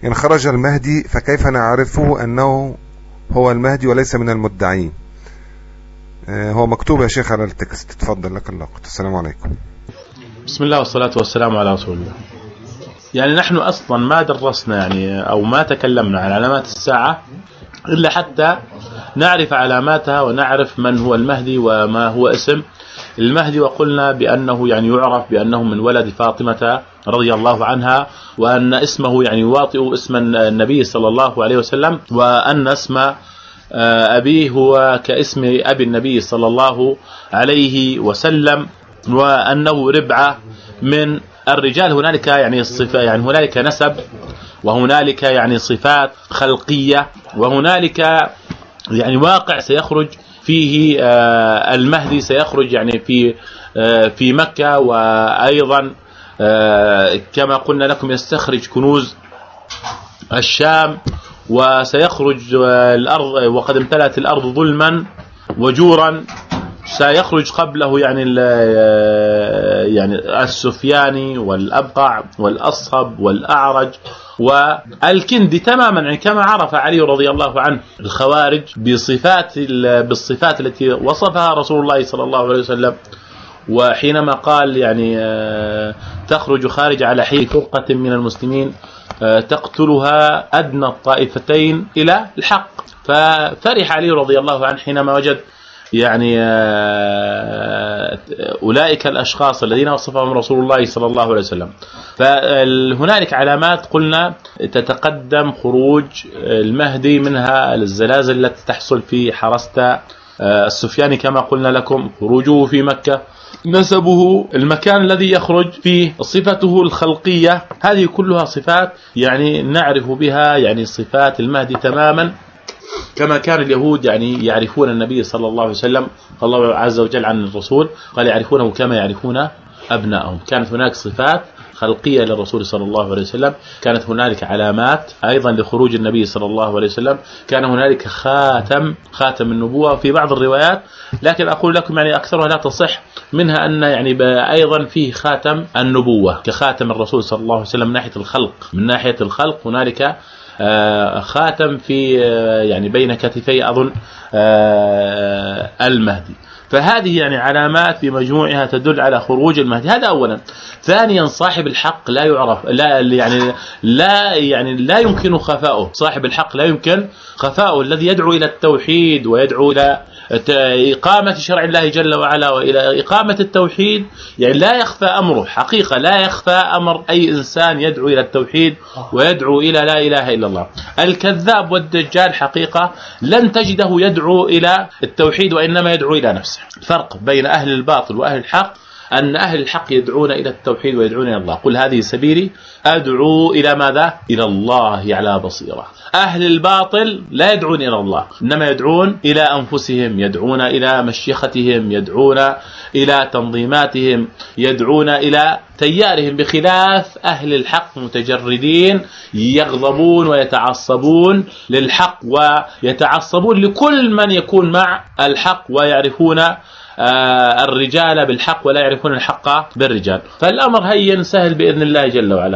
إن خرج المهدي فكيف نعرفه أنه هو المهدي وليس من المدعين؟ هو مكتوب يا شيخ على التكست. تفضل لك اللقطة. السلام عليكم. بسم الله والصلاة والسلام على رسول الله. يعني نحن أصلا ما درسنا يعني أو ما تكلمنا عن علامات الساعة إلا حتى نعرف علاماتها ونعرف من هو المهدي وما هو اسم المهدي، وقلنا بأنه يعني يعرف بأنه من ولد فاطمة رضي الله عنها، وأن اسمه يعني يواطئ اسم النبي صلى الله عليه وسلم، وأن اسم أبيه هو كاسم أبي النبي صلى الله عليه وسلم، وأنه ربعة من الرجال. هنالك يعني الصفة، يعني هنالك نسب، وهنالك يعني صفات خلقية، وهنالك يعني واقع سيخرج فيه المهدي، سيخرج يعني في مكة، وأيضا كما قلنا لكم يستخرج كنوز الشام، وسيخرج الأرض وقد امتلأت الأرض ظلما وجورا. سيخرج قبله يعني السفياني والأبقع والأصهب والأعرج والكندي تماما، يعني كما عرف علي رضي الله عنه الخوارج بالصفات التي وصفها رسول الله صلى الله عليه وسلم. وحينما قال يعني تخرج خارج على حين فرقة من المسلمين تقتلها أدنى الطائفتين إلى الحق، ففرح علي رضي الله عنه حينما وجد يعني أولئك الأشخاص الذين وصفهم رسول الله صلى الله عليه وسلم. فهنالك علامات قلنا تتقدم خروج المهدي، منها الزلازل التي تحصل في حرسة السفياني كما قلنا لكم، خروجه في مكة، نسبه، المكان الذي يخرج فيه، صفته الخلقية. هذه كلها صفات يعني نعرف بها يعني صفات المهدي تماما، كما كان اليهود يعني يعرفون النبي صلى الله عليه وسلم. الله عز وجل عن الرسول قال يعرفونه كما يعرفون أبنائهم. كانت هناك صفات خلقية للرسول صلى الله عليه وسلم، كانت هنالك علامات أيضا لخروج النبي صلى الله عليه وسلم، كان هنالك خاتم النبوة في بعض الروايات، لكن أقول لكم يعني أكثرها لا تصح، منها أن يعني أيضا فيه خاتم النبوة كخاتم الرسول صلى الله عليه وسلم من ناحية الخلق هنالك خاتم في يعني بين كتفي أظن المهدي. فهذه يعني علامات بمجموعها تدل على خروج المهدي. هذا أولا. ثانيا صاحب الحق لا يعرف، لا يمكن خفاؤه. صاحب الحق لا يمكن خفاؤه، الذي يدعو إلى التوحيد ويدعو إلى إقامة شرع الله جل وعلا وإلى إقامة التوحيد، يعني لا يخفى أمره حقيقة، لا يخفى أمر أي إنسان يدعو إلى التوحيد ويدعو إلى لا إله إلا الله. الكذاب والدجال حقيقة لن تجده يدعو إلى التوحيد، وإنما يدعو إلى نفسه. الفرق بين أهل الباطل وأهل الحق أن أهل الحق يدعون إلى التوحيد ويدعون إلى الله. قل هذه سبيلي أدعو إلى ماذا؟ إلى الله على بصيرة. أهل الباطل لا يدعون إلى الله، إنما يدعون إلى أنفسهم، يدعون إلى مشيختهم، يدعون إلى تنظيماتهم، يدعون إلى تيارهم، بخلاف أهل الحق متجردين يغضبون ويتعصبون للحق ويتعصبون لكل من يكون مع الحق، ويعرفون الرجال بالحق ولا يعرفون الحق بالرجال. فالأمر هين سهل بإذن الله جل وعلا.